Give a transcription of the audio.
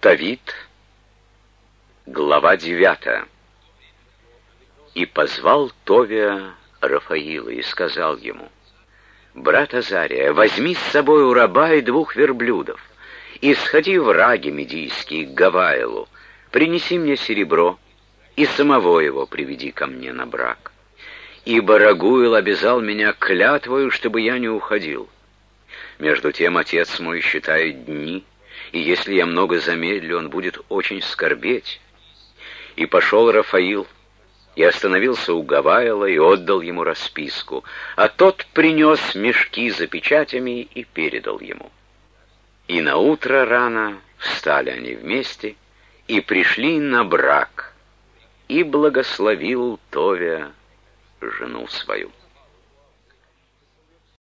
Алтавит, глава 9. И позвал Товия Рафаила и сказал ему: «Брат Азария, возьми с собою раба и 2 верблюдов, и сходи в Раги Медийский к Гаваилу, принеси мне серебро, и самого его приведи ко мне на брак. Ибо Рагуил обязал меня клятвою, чтобы я не уходил. Между тем отец мой считает дни, и если я много замедлю, он будет очень скорбеть». И пошел Рафаил, и остановился у Гаваила, и отдал ему расписку, а тот принес мешки за печатями и передал ему. И наутро рано встали они вместе и пришли на брак, и благословил Товия жену свою.